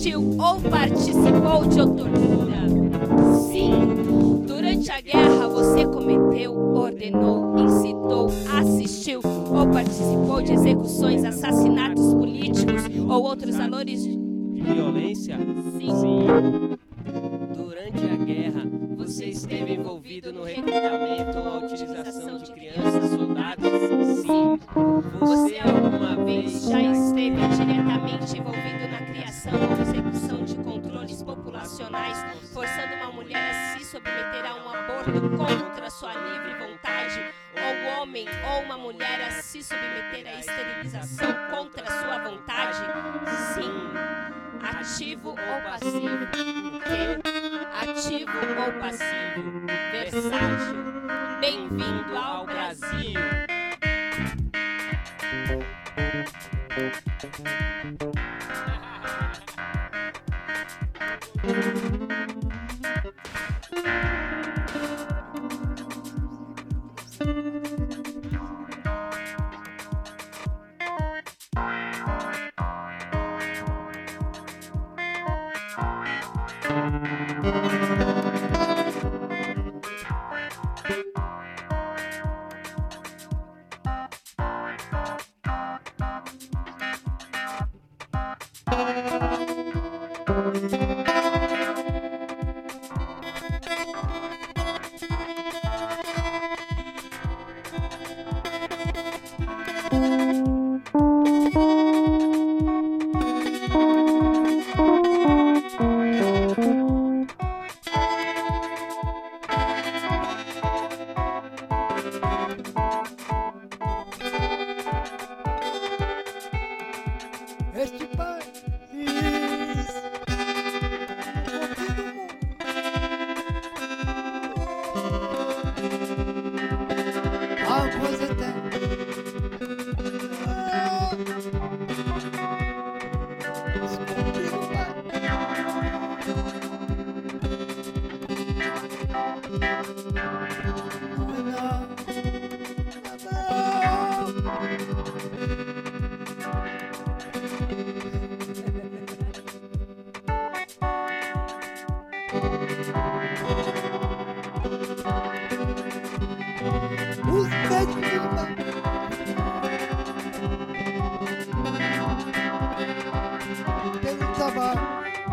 assistiu ou participou de tortura? Sim. Durante a guerra você cometeu, ordenou, incitou, assistiu ou participou de execuções, assassinatos políticos ou outros valores de violência? Sim. Durante a guerra, você esteve envolvido no recrutamento ou utilização de crianças, soldados? Sim. Você alguma vez já esteve diretamente envolvido na criação ou execução de controles populacionais, forçando uma mulher a se submeter a um aborto contra sua livre vontade, ou um homem ou uma mulher a se submeter à esterilização contra sua vontade? Sim. Ativo ou passivo? O quê? Ativo ou passivo? Versátil. Bem-vindo ao Brasil. Este país águas eternas. Descobriu, os médicos pelo trabalho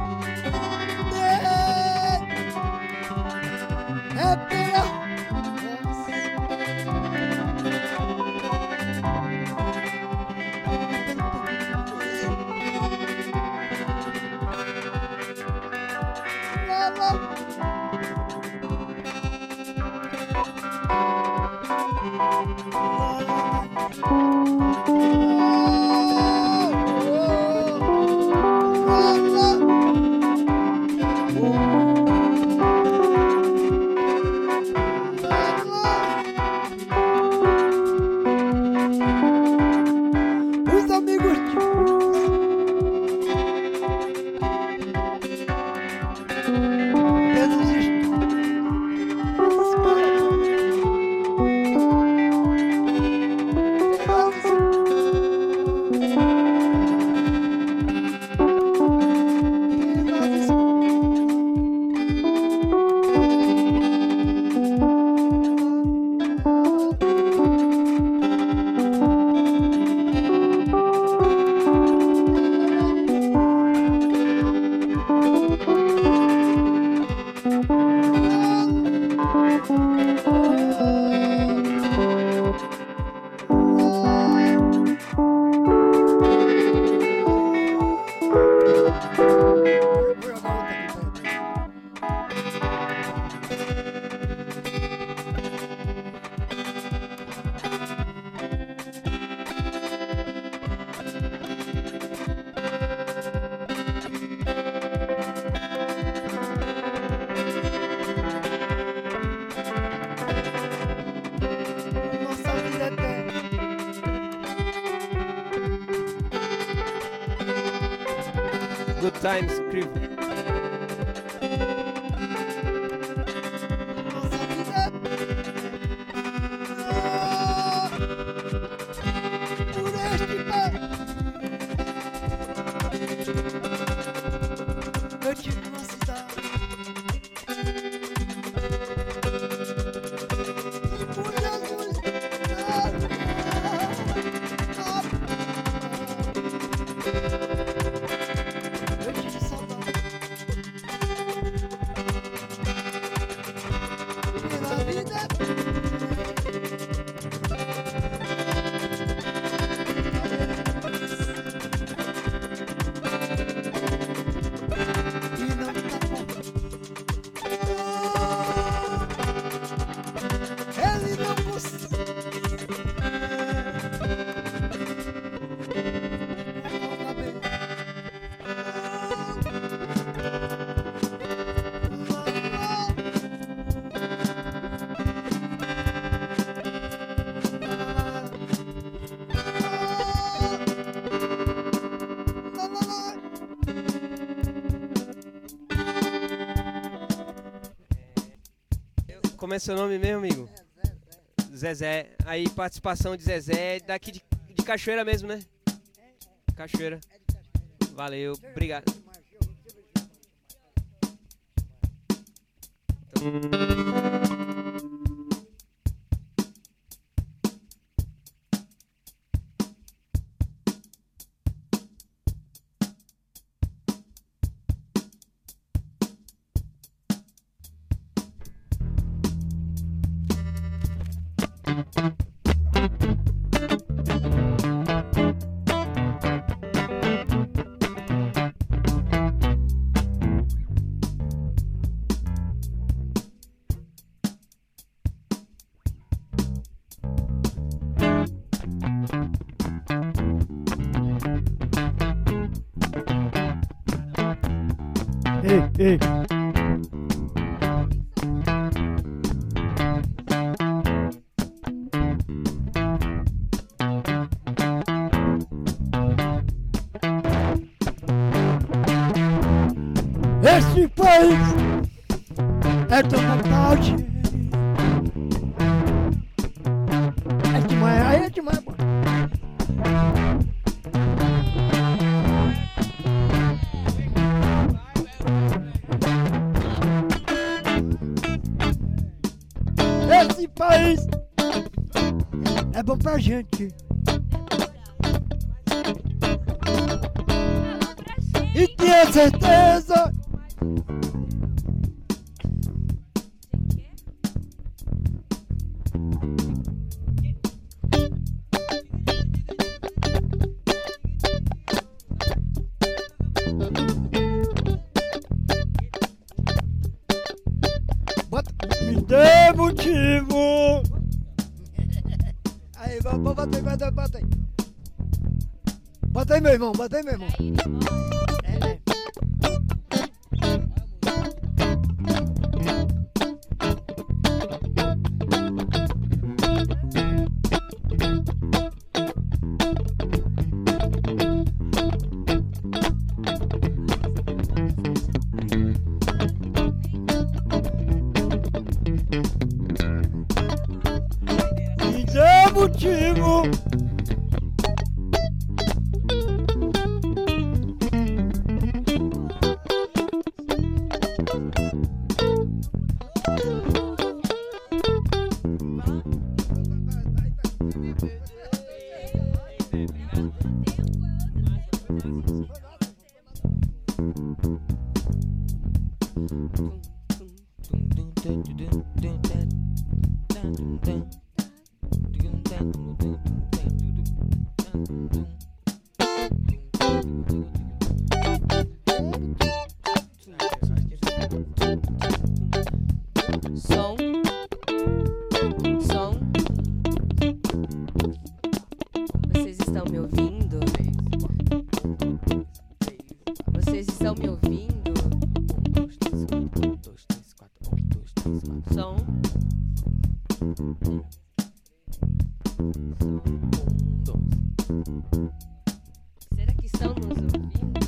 é pela os amigos pelos nossa vida eterna. Good times, crew. Nossa vida por este país. tive uma cidade. Eu tive saudade. Minha vida e não tá bom. Ele não consegue. Como é seu nome mesmo, amigo? Zezé. Aí, participação de Zezé, daqui de Cachoeira mesmo, né? Cachoeira. Valeu, obrigado. Ei. Esse país é tão vontade. É demais, aí é demais, mano. Esse país é bom pra gente. E tenha certeza. Me dê motivo. Aí, bota aí. Bota aí, meu irmão. É. Me dê motivo. Som. Vocês estão me ouvindo? Vocês estão me ouvindo? 1, 2, 3, 4. 1, 2, 3, 4. Som. 1, 2. Será que estão nos ouvindo?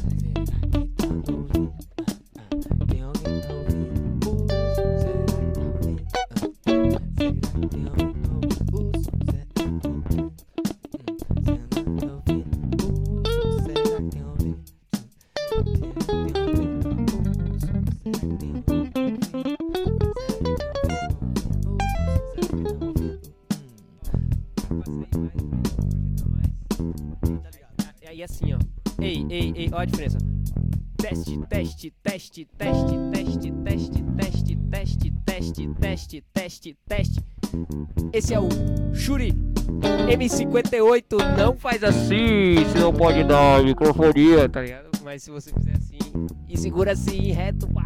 Tem alguém tá ouvindo? Será que tá ouvindo? Será que tem alguém tá ouvindo? Será que tá ouvindo? Será que tem ouvindo? assim, ó. Ei, ei, ei, ó a diferença. Teste, teste, teste, teste, teste, teste, teste, teste, teste, teste, teste, teste. Esse é o Shuri M58. Não faz assim, se não pode dar microfonia, tá ligado? Mas se você fizer assim e segura assim, reto, pá.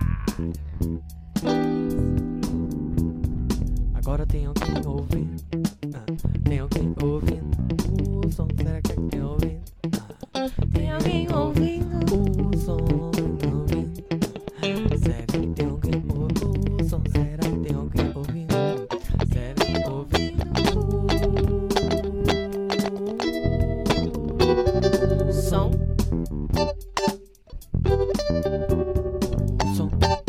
Agora tem alguém ouvindo. Tem alguém ouvindo. O som, será que tem ouvindo? Tem alguém ouvindo? O som, ouvindo. Será que tem alguém ouvindo? O som, será que tem alguém ouvindo? Será que ouvindo? Som. O som.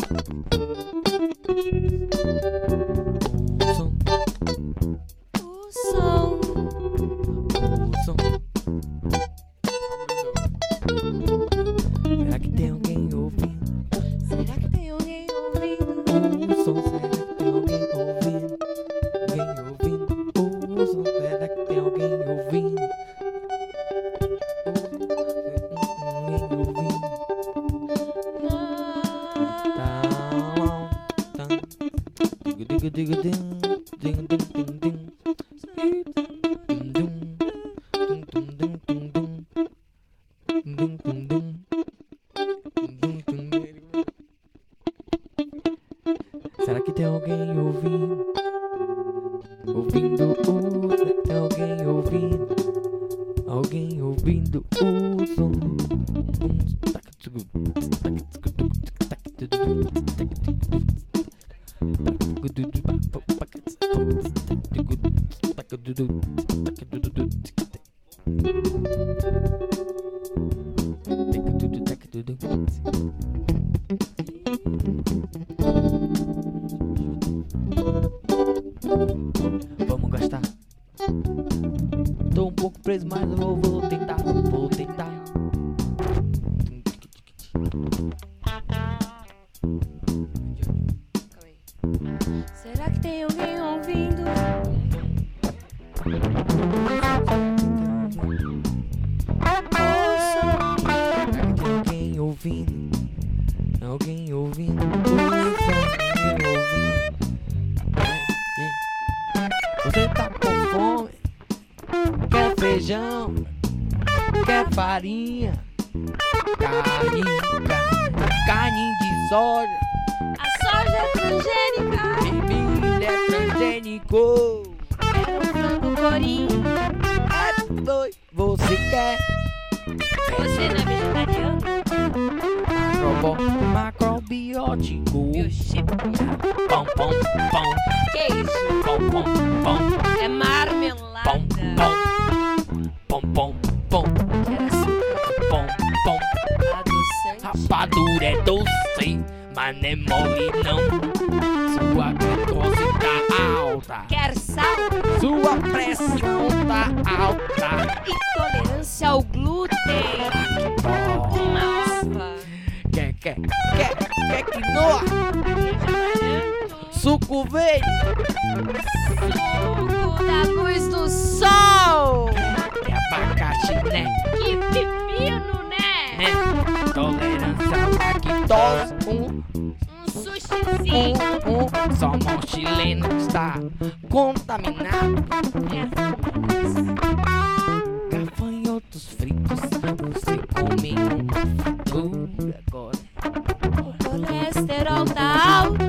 O som. O som. O som. Será que tem alguém ouvindo? Será que tem alguém ouvindo? O som, será que tem alguém ouvindo? Alguém ouvindo? O som, será que tem alguém ouvindo? Alguém ouvindo? Tá bom. Digo, digo, dim, dim, dim, dim, dim. Dum, dum, dum, dum, dum. Dum, dum, dum. Dum, dum, dum. Será que tem alguém ouvindo? Ouvindo o som? Tem alguém ouvindo? Alguém ouvindo o som? Vamos gastar. Tô um pouco preso, mas eu vou tentar. Vou tentar. Será que tem alguém ouvindo? Será que tem alguém ouvindo? Alguém ouvindo? Alguém ouvindo? Você tá com fome? Quer feijão? Quer farinha? Carne de soja? A soja é transgênica. Bebida é transgênico. Quero um frango corinho. É doido. Você quer? Você não é vegetariano? Macrobiótico. Meu chip. Pão, pão, pão. Que isso? Pão, pão, pão. É marmelada. Pão, pão. Pão, pão, pão. Quero açúcar. Pão, pão. Adoçante. Rapadura é doce, mas não é mole não. Sua glicose tá alta. Quer sal? Sua pressão tá alta. Intolerância ao glúten. Uma ova. Quer quinoa? Vegetariano. Suco verde? Suco da luz do sol. É abacaxi, né? Que pepino, né? Tolerância à lactose. Um sushizinho. Só mão chileno está contaminado. Gafanhotos fritos, você come uma fatura agora. O colesterol tá alto.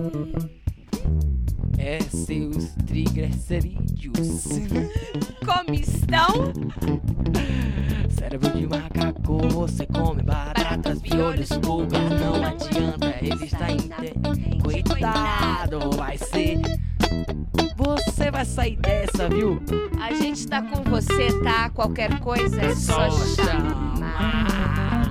É seus triglicerídeos. Comistão. Cérebro de macaco, você come baratas, piolhos, pulgas. Não adianta, ele está inteiro. Coitado, vai ser. Você vai sair dessa, viu? A gente tá com você, tá? Qualquer coisa é só chamar.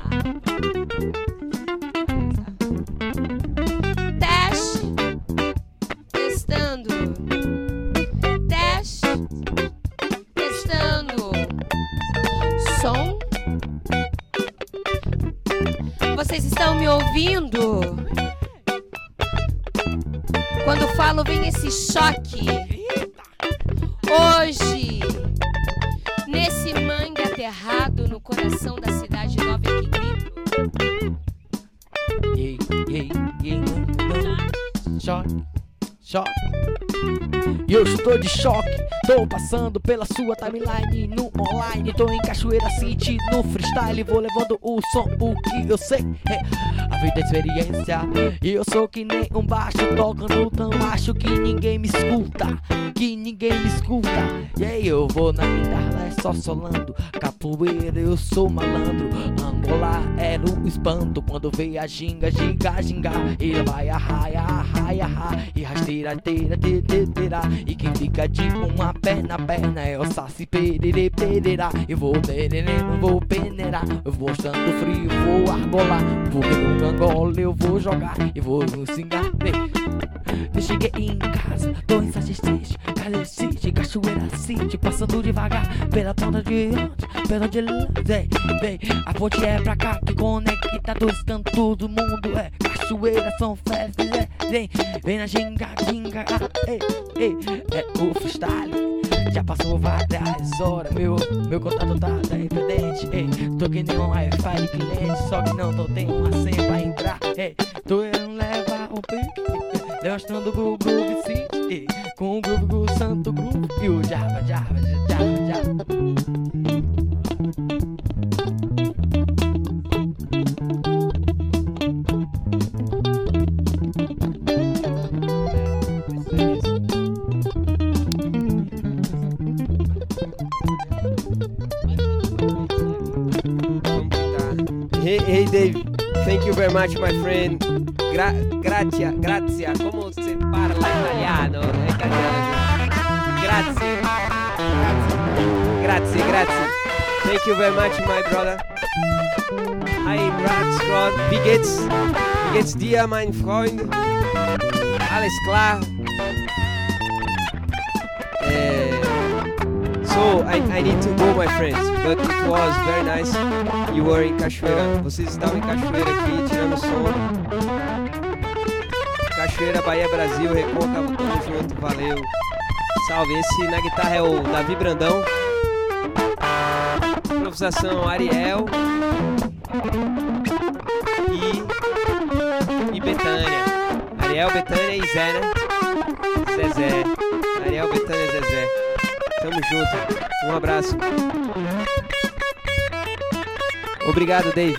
Teste. Testando. Teste. Testando. Som. Vocês estão me ouvindo? Quando falo, vem esse choque. Hoje, nesse Mangue enterrado no coração da cidade nova em que grito. Choque, choque. E eu estou de choque, tô passando pela sua timeline no online, tô em Cachoeira City no freestyle, vou levando o som, o que eu sei é a vida é experiência. E eu sou que nem um baixo, tocando tão baixo que ninguém me escuta, que ninguém me escuta. E aí eu vou na guitarra, é só solando, capoeira eu sou malandro. Angola era o espanto quando veio a ginga, ginga, ginga. E vai arraia, arraia, arraia, e rasteira, teira, teira. E quem fica de uma perna, perna é o saci, perere, perera. Eu vou tererê, não vou peneirar, eu vou estando frio, vou argolar, porque no Angola eu vou jogar e vou no singar. Eu cheguei em casa, tô em Sagestite, Casa City, Cachoeira City, passando devagar pela ponta de onde, pela de lá, vem, a ponte é pra cá que conecta dois cantos do mundo, é Cachoeira, São Félix, vem na ginga, ginga, é o freestyle. Já passou várias horas, meu contato tá independente, tô que nem um Wi-Fi de cliente, só que não tô tem uma senha pra entrar, tô querendo levar o pique, mostrando o Groove City, com o Groove do Santo Groove e o Java. Hey Dave, thank you very much my friend. Grazie, como se parla italiano? È italiano. Grazie. Thank you very much my brother. I'm Ratsrod, wie geht's dir mein Freund? Alles klar? So I need to go my friends, but it was very nice. You were in Cachoeira, vocês estavam em Cachoeira aqui tirando som. Cachoeira, Bahia, Brasil, Recoca, tamo junto, valeu. Salve, esse na guitarra é o Davi Brandão. Improvisação Ariel e Betânia. Ariel, Betânia e Zé, né? Zezé. Ariel, Betânia e Zezé. Tamo junto, um abraço. Obrigado, Dave.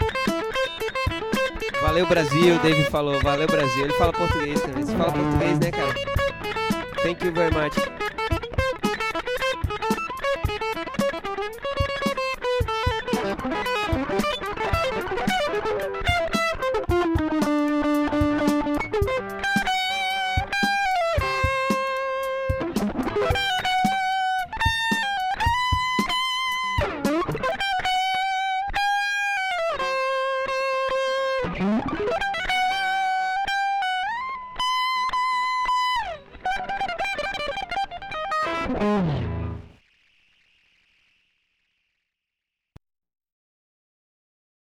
Valeu, Brasil, Dave falou. Valeu, Brasil. Ele fala português também. Você fala português, né, cara? Thank you very much. Oh.